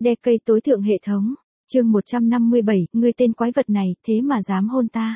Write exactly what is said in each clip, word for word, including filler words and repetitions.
Decade tối thượng hệ thống. Chương một trăm năm mươi bảy, ngươi tên quái vật này, thế mà dám hôn ta.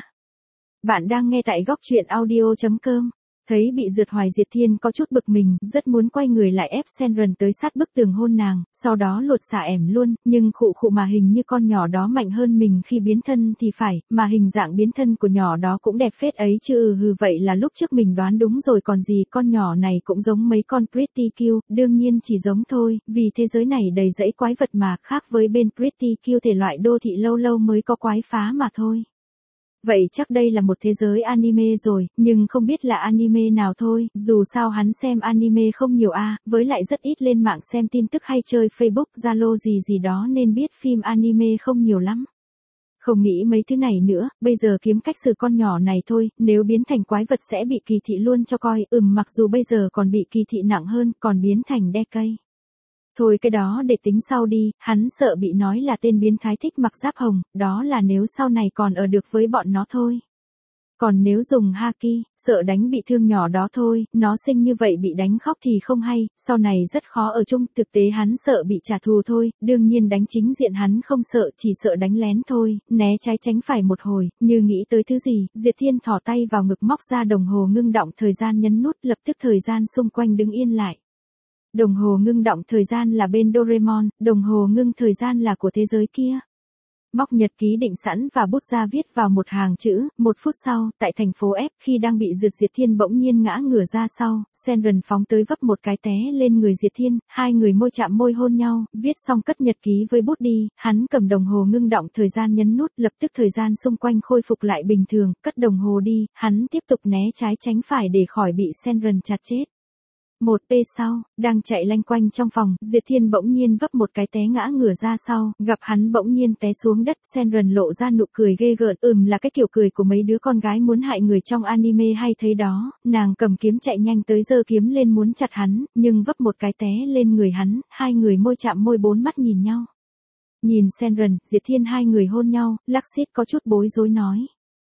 Bạn đang nghe tại góc truyện audio chấm com. Thấy bị Dượt Hoài Diệt Thiên có chút bực mình, rất muốn quay người lại ép Senran tới sát bức tường hôn nàng, sau đó lột xả ẻm luôn, nhưng khụ khụ mà hình như con nhỏ đó mạnh hơn mình khi biến thân thì phải, mà hình dạng biến thân của nhỏ đó cũng đẹp phết ấy chứ. Ừ hừ vậy là lúc trước mình đoán đúng rồi còn gì, con nhỏ này cũng giống mấy con Pretty Cute, đương nhiên chỉ giống thôi, vì thế giới này đầy rẫy quái vật mà, khác với bên Pretty Cute thể loại đô thị lâu lâu mới có quái phá mà thôi. Vậy chắc đây là một thế giới anime rồi, nhưng không biết là anime nào thôi, dù sao hắn xem anime không nhiều a, à, với lại rất ít lên mạng xem tin tức hay chơi Facebook, Zalo gì gì đó nên biết phim anime không nhiều lắm. Không nghĩ mấy thứ này nữa, bây giờ kiếm cách xử con nhỏ này thôi, nếu biến thành quái vật sẽ bị kỳ thị luôn cho coi, ừm mặc dù bây giờ còn bị kỳ thị nặng hơn, còn biến thành Decade. Thôi cái đó để tính sau đi, hắn sợ bị nói là tên biến thái thích mặc giáp hồng, đó là nếu sau này còn ở được với bọn nó thôi. Còn nếu dùng Haki, sợ đánh bị thương nhỏ đó thôi, nó sinh như vậy bị đánh khóc thì không hay, sau này rất khó ở chung, thực tế hắn sợ bị trả thù thôi, đương nhiên đánh chính diện hắn không sợ, chỉ sợ đánh lén thôi, né trái tránh phải một hồi, như nghĩ tới thứ gì, Diệt Thiên thò tay vào ngực móc ra đồng hồ ngưng động thời gian nhấn nút, lập tức thời gian xung quanh đứng yên lại. Đồng hồ ngưng động thời gian là bên Doraemon, đồng hồ ngưng thời gian là của thế giới kia. Móc nhật ký định sẵn và bút ra viết vào một hàng chữ, một phút sau, tại thành phố F, khi đang bị Dượt Diệt Thiên bỗng nhiên ngã ngửa ra sau, Senran phóng tới vấp một cái té lên người Diệt Thiên, hai người môi chạm môi hôn nhau, viết xong cất nhật ký với bút đi, hắn cầm đồng hồ ngưng động thời gian nhấn nút, lập tức thời gian xung quanh khôi phục lại bình thường, cất đồng hồ đi, hắn tiếp tục né trái tránh phải để khỏi bị Senran chặt chết. Một p sau, đang chạy lanh quanh trong phòng, Diệt Thiên bỗng nhiên vấp một cái té ngã ngửa ra sau, gặp hắn bỗng nhiên té xuống đất, Senran lộ ra nụ cười ghê gợn, ừm là cái kiểu cười của mấy đứa con gái muốn hại người trong anime hay thấy đó, nàng cầm kiếm chạy nhanh tới giơ kiếm lên muốn chặt hắn, nhưng vấp một cái té lên người hắn, hai người môi chạm môi bốn mắt nhìn nhau. Nhìn Senran, Diệt Thiên hai người hôn nhau, Lakshit có chút bối rối nói.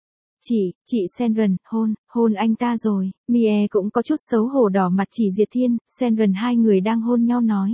Chị, chị Senran, hôn, hôn anh ta rồi, Mie cũng có chút xấu hổ đỏ mặt chỉ Diệt Thiên, Senran hai người đang hôn nhau nói.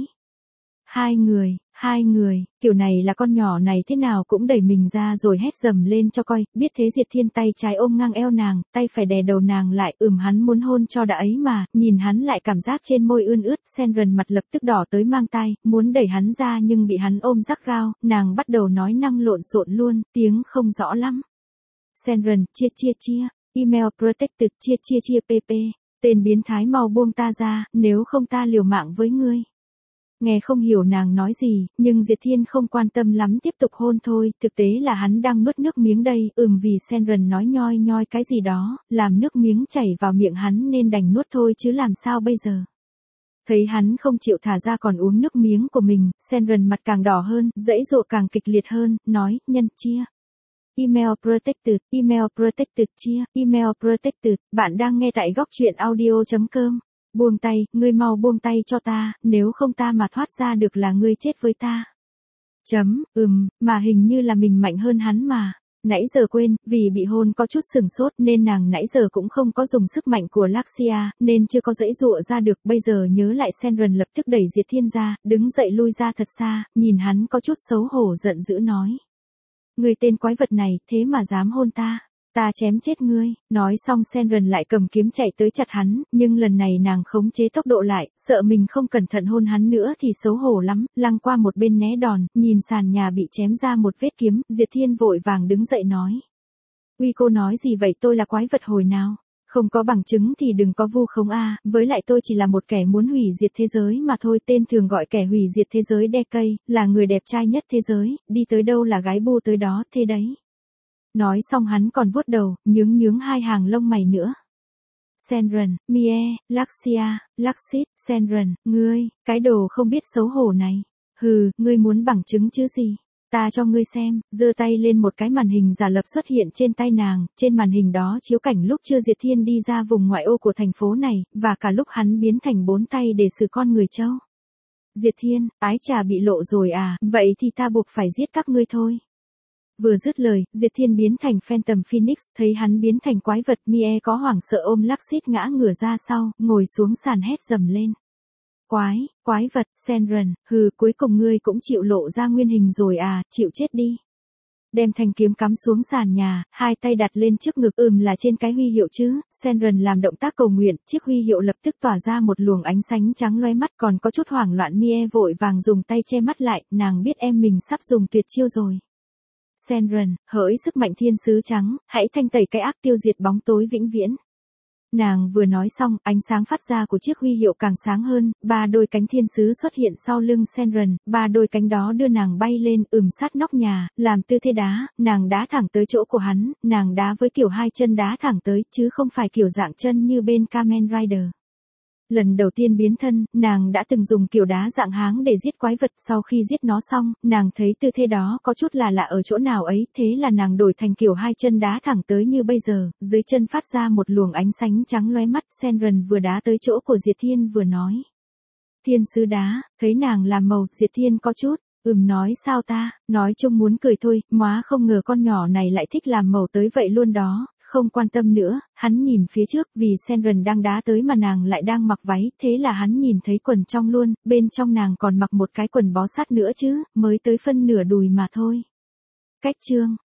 Hai người, hai người, kiểu này là con nhỏ này thế nào cũng đẩy mình ra rồi hét dầm lên cho coi, biết thế Diệt Thiên tay trái ôm ngang eo nàng, tay phải đè đầu nàng lại, ừm hắn muốn hôn cho đã ấy mà, nhìn hắn lại cảm giác trên môi ươn ướt, Senran mặt lập tức đỏ tới mang tai, muốn đẩy hắn ra nhưng bị hắn ôm gắt gao, nàng bắt đầu nói năng lộn xộn luôn, tiếng không rõ lắm. Senran, chia chia chia, email protected, chia chia chia pp, tên biến thái mau buông ta ra, nếu không ta liều mạng với ngươi. Nghe không hiểu nàng nói gì, nhưng Diệt Thiên không quan tâm lắm tiếp tục hôn thôi, thực tế là hắn đang nuốt nước miếng đây, ừm vì Senran nói nhoi nhoi cái gì đó, làm nước miếng chảy vào miệng hắn nên đành nuốt thôi chứ làm sao bây giờ. Thấy hắn không chịu thả ra còn uống nước miếng của mình, Senran mặt càng đỏ hơn, giãy giụa càng kịch liệt hơn, nói, nhân chia. Email protected, email protected chia, email protected, bạn đang nghe tại góc truyện audio chấm com. Buông tay, ngươi mau buông tay cho ta, nếu không ta mà thoát ra được là ngươi chết với ta. Chấm, ừm, mà hình như là mình mạnh hơn hắn mà. Nãy giờ quên, vì bị hôn có chút sừng sốt nên nàng nãy giờ cũng không có dùng sức mạnh của Lakshia, nên chưa có giãy giụa ra được, bây giờ nhớ lại Senran lập tức đẩy Diệt Thiên ra, đứng dậy lui ra thật xa, nhìn hắn có chút xấu hổ giận dữ nói. Ngươi tên quái vật này, thế mà dám hôn ta, ta chém chết ngươi, nói xong Senran lại cầm kiếm chạy tới chặt hắn, nhưng lần này nàng khống chế tốc độ lại, sợ mình không cẩn thận hôn hắn nữa thì xấu hổ lắm, lăng qua một bên né đòn, nhìn sàn nhà bị chém ra một vết kiếm, Diệt Thiên vội vàng đứng dậy nói. Uy cô nói gì vậy, tôi là quái vật hồi nào? Không có bằng chứng thì đừng có vu khống a, à, với lại tôi chỉ là một kẻ muốn hủy diệt thế giới mà thôi, tên thường gọi kẻ hủy diệt thế giới Decade, là người đẹp trai nhất thế giới, đi tới đâu là gái bu tới đó, thế đấy. Nói xong hắn còn vuốt đầu, nhướng nhướng hai hàng lông mày nữa. Senran, Mie, Lakshia, Lakshit, Senran, ngươi, cái đồ không biết xấu hổ này. Hừ, ngươi muốn bằng chứng chứ gì? Ta cho ngươi xem, giơ tay lên một cái màn hình giả lập xuất hiện trên tay nàng, trên màn hình đó chiếu cảnh lúc chưa Diệt Thiên đi ra vùng ngoại ô của thành phố này, và cả lúc hắn biến thành bốn tay để xử con người trâu. Diệt Thiên, ái trà bị lộ rồi à, vậy thì ta buộc phải giết các ngươi thôi. Vừa dứt lời, Diệt Thiên biến thành Phantom Phoenix, thấy hắn biến thành quái vật, Mie có hoảng sợ ôm Lakshit ngã ngửa ra sau, ngồi xuống sàn hét dầm lên. Quái, quái vật, Senran, hừ, cuối cùng ngươi cũng chịu lộ ra nguyên hình rồi à, chịu chết đi. Đem thanh kiếm cắm xuống sàn nhà, hai tay đặt lên trước ngực, ừm là trên cái huy hiệu chứ, Senran làm động tác cầu nguyện, chiếc huy hiệu lập tức tỏa ra một luồng ánh sáng trắng loé mắt, còn có chút hoảng loạn Mie vội vàng dùng tay che mắt lại, nàng biết em mình sắp dùng tuyệt chiêu rồi. Senran, hỡi sức mạnh thiên sứ trắng, hãy thanh tẩy cái ác tiêu diệt bóng tối vĩnh viễn. Nàng vừa nói xong, ánh sáng phát ra của chiếc huy hiệu càng sáng hơn, ba đôi cánh thiên sứ xuất hiện sau lưng Senran, ba đôi cánh đó đưa nàng bay lên, ừm sát nóc nhà, làm tư thế đá, nàng đá thẳng tới chỗ của hắn, nàng đá với kiểu hai chân đá thẳng tới, chứ không phải kiểu dạng chân như bên Kamen Rider. Lần đầu tiên biến thân, nàng đã từng dùng kiểu đá dạng háng để giết quái vật, sau khi giết nó xong, nàng thấy tư thế đó có chút là lạ ở chỗ nào ấy, thế là nàng đổi thành kiểu hai chân đá thẳng tới như bây giờ, dưới chân phát ra một luồng ánh sáng trắng lóe mắt, Senran vừa đá tới chỗ của Diệt Thiên vừa nói. Thiên sứ đá, thấy nàng làm màu, Diệt Thiên có chút, ừm nói sao ta, nói chung muốn cười thôi, móa không ngờ con nhỏ này lại thích làm màu tới vậy luôn đó. Không quan tâm nữa, hắn nhìn phía trước, vì Senran đang đá tới mà nàng lại đang mặc váy, thế là hắn nhìn thấy quần trong luôn, bên trong nàng còn mặc một cái quần bó sát nữa chứ, mới tới phân nửa đùi mà thôi. Cách chương